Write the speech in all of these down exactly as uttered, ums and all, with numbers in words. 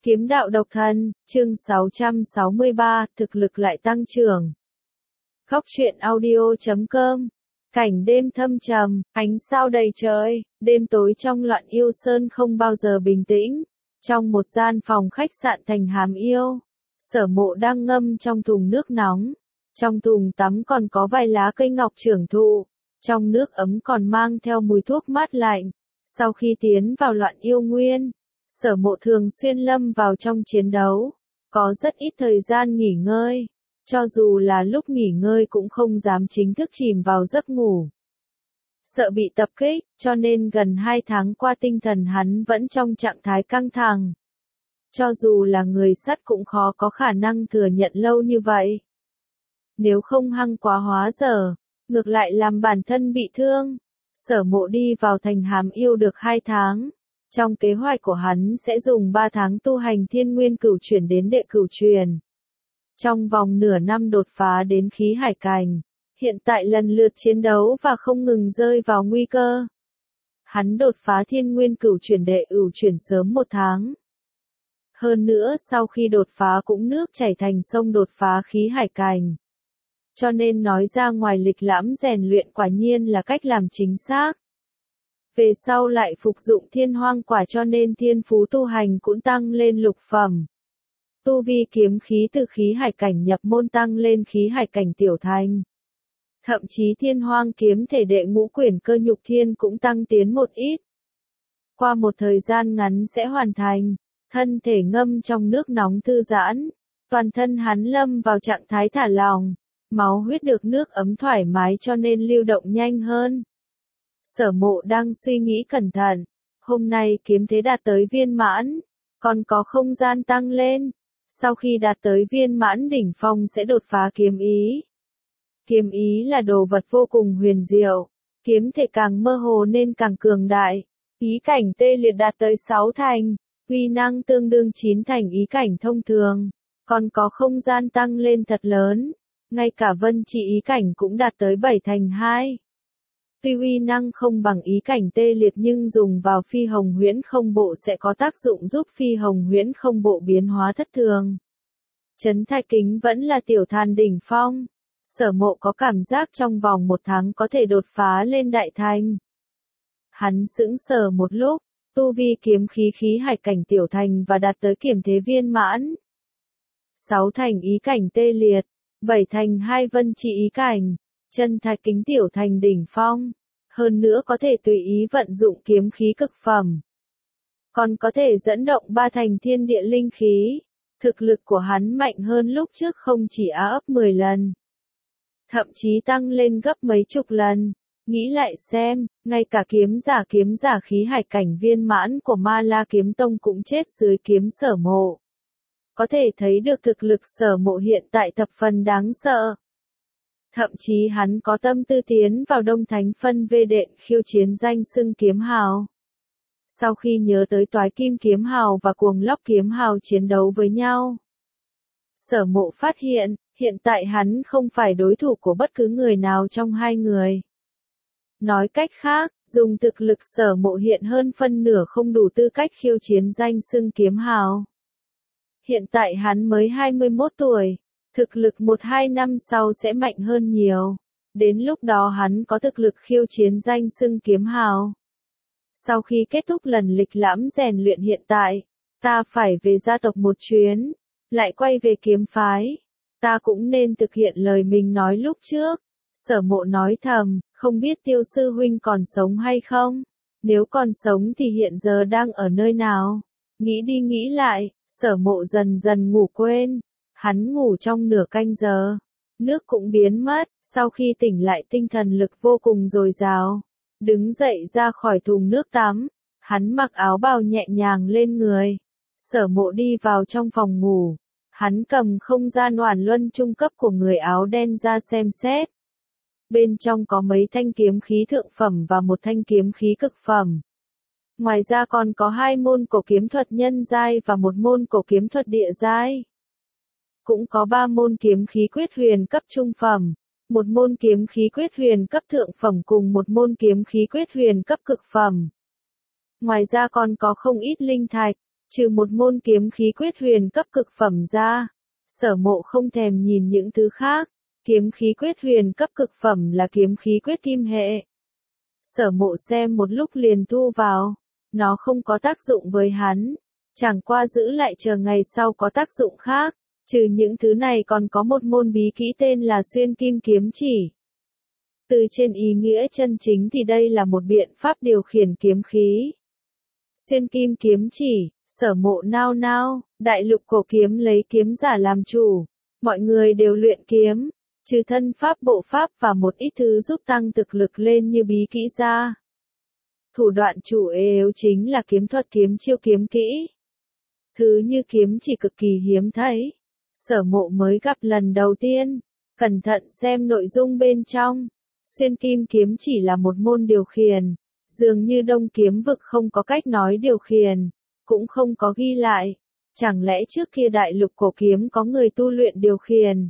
Kiếm đạo độc thân, chương sáu trăm sáu mươi ba, thực lực lại tăng trưởng. Góc truyện audio chấm com. Cảnh đêm thâm trầm, ánh sao đầy trời, đêm tối trong loạn yêu sơn không bao giờ bình tĩnh. Trong một gian phòng khách sạn thành Hàm Yêu, Sở Mộ đang ngâm trong thùng nước nóng. Trong thùng tắm còn có vài lá cây ngọc trưởng thụ, trong nước ấm còn mang theo mùi thuốc mát lạnh. Sau khi tiến vào loạn yêu nguyên, Sở Mộ thường xuyên lâm vào trong chiến đấu, có rất ít thời gian nghỉ ngơi, cho dù là lúc nghỉ ngơi cũng không dám chính thức chìm vào giấc ngủ. Sợ bị tập kích, cho nên gần hai tháng qua tinh thần hắn vẫn trong trạng thái căng thẳng. Cho dù là người sắt cũng khó có khả năng thừa nhận lâu như vậy. Nếu không hăng quá hóa dở, ngược lại làm bản thân bị thương. Sở Mộ đi vào thành Hàm Yêu được hai tháng. Trong kế hoạch của hắn sẽ dùng ba tháng tu hành thiên nguyên cửu chuyển đến đệ cửu truyền. Trong vòng nửa năm đột phá đến khí hải cảnh. Hiện tại lần lượt chiến đấu và không ngừng rơi vào nguy cơ. Hắn đột phá thiên nguyên cửu chuyển đệ cửu chuyển sớm một tháng. Hơn nữa sau khi đột phá cũng nước chảy thành sông đột phá khí hải cảnh. Cho nên nói ra ngoài lịch lãm rèn luyện quả nhiên là cách làm chính xác. Về sau lại phục dụng thiên hoang quả cho nên thiên phú tu hành cũng tăng lên lục phẩm. Tu vi kiếm khí từ khí hải cảnh nhập môn tăng lên khí hải cảnh tiểu thành. Thậm chí thiên hoang kiếm thể đệ ngũ quyển cơ nhục thiên cũng tăng tiến một ít. Qua một thời gian ngắn sẽ hoàn thành, thân thể ngâm trong nước nóng thư giãn, toàn thân hắn lâm vào trạng thái thả lỏng, máu huyết được nước ấm thoải mái cho nên lưu động nhanh hơn. Sở Mộ đang suy nghĩ cẩn thận, hôm nay kiếm thế đạt tới viên mãn, còn có không gian tăng lên, sau khi đạt tới viên mãn đỉnh phong sẽ đột phá kiếm ý. Kiếm ý là đồ vật vô cùng huyền diệu, kiếm thể càng mơ hồ nên càng cường đại, ý cảnh tê liệt đạt tới sáu thành, uy năng tương đương chín thành ý cảnh thông thường, còn có không gian tăng lên thật lớn, ngay cả vân chỉ ý cảnh cũng đạt tới bảy thành hai. Tuy uy năng không bằng ý cảnh tê liệt nhưng dùng vào phi hồng huyễn không bộ sẽ có tác dụng giúp phi hồng huyễn không bộ biến hóa thất thường. Chấn thạch kính vẫn là tiểu thàn đỉnh phong. Sở Mộ có cảm giác trong vòng một tháng có thể đột phá lên đại thành. Hắn sững sờ một lúc, tu vi kiếm khí khí hải cảnh tiểu thành và đạt tới kiểm thế viên mãn. Sáu thành ý cảnh tê liệt, bảy thành hai vân chỉ ý cảnh. Chân thạch kính tiểu thành đỉnh phong, hơn nữa có thể tùy ý vận dụng kiếm khí cực phẩm. Còn có thể dẫn động ba thành thiên địa linh khí, thực lực của hắn mạnh hơn lúc trước không chỉ á ấp mười lần. Thậm chí tăng lên gấp mấy chục lần, nghĩ lại xem, ngay cả kiếm giả kiếm giả khí hải cảnh viên mãn của Ma La Kiếm Tông cũng chết dưới kiếm Sở Mộ. Có thể thấy được thực lực Sở Mộ hiện tại thập phần đáng sợ. Thậm chí hắn có tâm tư tiến vào Đông Thánh Phân Vê Đện khiêu chiến danh xưng kiếm hào. Sau khi nhớ tới Toái Kim Kiếm Hào và Cuồng Lóc Kiếm Hào chiến đấu với nhau, Sở Mộ phát hiện, hiện tại hắn không phải đối thủ của bất cứ người nào trong hai người. Nói cách khác, dùng thực lực Sở Mộ hiện hơn phân nửa không đủ tư cách khiêu chiến danh xưng kiếm hào. Hiện tại hắn mới hai mươi mốt tuổi. Thực lực một hai năm sau sẽ mạnh hơn nhiều. Đến lúc đó hắn có thực lực khiêu chiến danh xưng kiếm hào. Sau khi kết thúc lần lịch lãm rèn luyện hiện tại, ta phải về gia tộc một chuyến, lại quay về kiếm phái. Ta cũng nên thực hiện lời mình nói lúc trước. Sở Mộ nói thầm, không biết Tiêu sư huynh còn sống hay không? Nếu còn sống thì hiện giờ đang ở nơi nào? Nghĩ đi nghĩ lại, Sở Mộ dần dần ngủ quên. Hắn ngủ trong nửa canh giờ, nước cũng biến mất, sau khi tỉnh lại tinh thần lực vô cùng dồi dào. Đứng dậy ra khỏi thùng nước tắm, hắn mặc áo bào nhẹ nhàng lên người. Sở Mộ đi vào trong phòng ngủ, hắn cầm không gian oản luân trung cấp của người áo đen ra xem xét. Bên trong có mấy thanh kiếm khí thượng phẩm và một thanh kiếm khí cực phẩm. Ngoài ra còn có hai môn cổ kiếm thuật nhân giai và một môn cổ kiếm thuật địa giai. Cũng có ba môn kiếm khí quyết huyền cấp trung phẩm, một môn kiếm khí quyết huyền cấp thượng phẩm cùng một môn kiếm khí quyết huyền cấp cực phẩm. Ngoài ra còn có không ít linh thạch, Trừ một môn kiếm khí quyết huyền cấp cực phẩm ra, Sở Mộ không thèm nhìn những thứ khác. Kiếm khí quyết huyền cấp cực phẩm là kiếm khí quyết kim hệ. Sở Mộ xem một lúc liền thu vào. Nó không có tác dụng với hắn. Chẳng qua giữ lại chờ ngày sau có tác dụng khác. Trừ những thứ này còn có một môn bí kỹ tên là xuyên kim kiếm chỉ. Từ trên ý nghĩa chân chính thì đây là một biện pháp điều khiển kiếm khí. Xuyên kim kiếm chỉ, Sở Mộ nao nao, đại lục cổ kiếm lấy kiếm giả làm chủ. Mọi người đều luyện kiếm, trừ thân pháp bộ pháp và một ít thứ giúp tăng thực lực lên như bí kỹ ra. Thủ đoạn chủ yếu chính là kiếm thuật kiếm chiêu kiếm kỹ. Thứ như kiếm chỉ cực kỳ hiếm thấy. Sở Mộ mới gặp lần đầu tiên, cẩn thận xem nội dung bên trong. Xuyên kim kiếm chỉ là một môn điều khiển, dường như Đông Kiếm Vực không có cách nói điều khiển, cũng không có ghi lại. Chẳng lẽ trước kia đại lục cổ kiếm có người tu luyện điều khiển?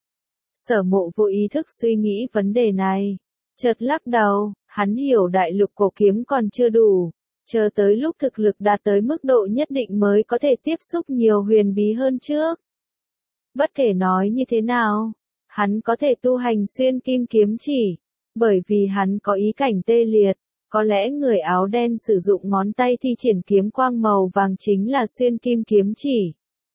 Sở Mộ vô ý thức suy nghĩ vấn đề này. Chợt lắc đầu, hắn hiểu đại lục cổ kiếm còn chưa đủ. Chờ tới lúc thực lực đạt tới mức độ nhất định mới có thể tiếp xúc nhiều huyền bí hơn trước. Bất kể nói như thế nào, hắn có thể tu hành xuyên kim kiếm chỉ, bởi vì hắn có ý cảnh tê liệt. Có lẽ người áo đen sử dụng ngón tay thi triển kiếm quang màu vàng chính là xuyên kim kiếm chỉ.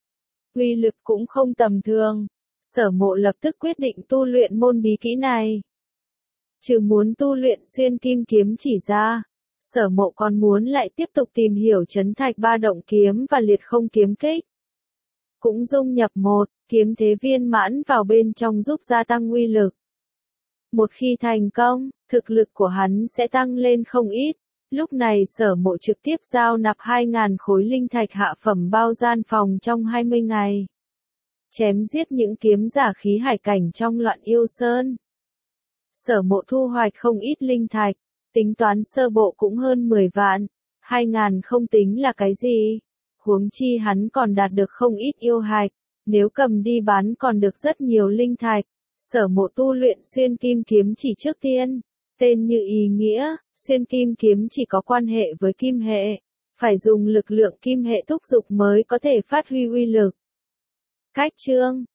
Uy lực cũng không tầm thường. Sở Mộ lập tức quyết định tu luyện môn bí kỹ này. Trừ muốn tu luyện xuyên kim kiếm chỉ ra, Sở Mộ còn muốn lại tiếp tục tìm hiểu trấn thạch ba động kiếm và liệt không kiếm kích. Cũng dung nhập một kiếm thế viên mãn vào bên trong giúp gia tăng uy lực. Một khi thành công, thực lực của hắn sẽ tăng lên không ít. Lúc này Sở Mộ trực tiếp giao nạp hai nghìn khối linh thạch hạ phẩm bao gian phòng trong hai mươi ngày. Chém giết những kiếm giả khí hải cảnh trong Loạn Yêu Sơn. Sở Mộ thu hoạch không ít linh thạch, tính toán sơ bộ cũng hơn mười vạn, hai nghìn không tính là cái gì. Huống chi hắn còn đạt được không ít yêu hạch, nếu cầm đi bán còn được rất nhiều linh thạch. Sở Mộ tu luyện xuyên kim kiếm chỉ trước tiên, tên như ý nghĩa, xuyên kim kiếm chỉ có quan hệ với kim hệ, phải dùng lực lượng kim hệ thúc dục mới có thể phát huy uy lực. Cách chương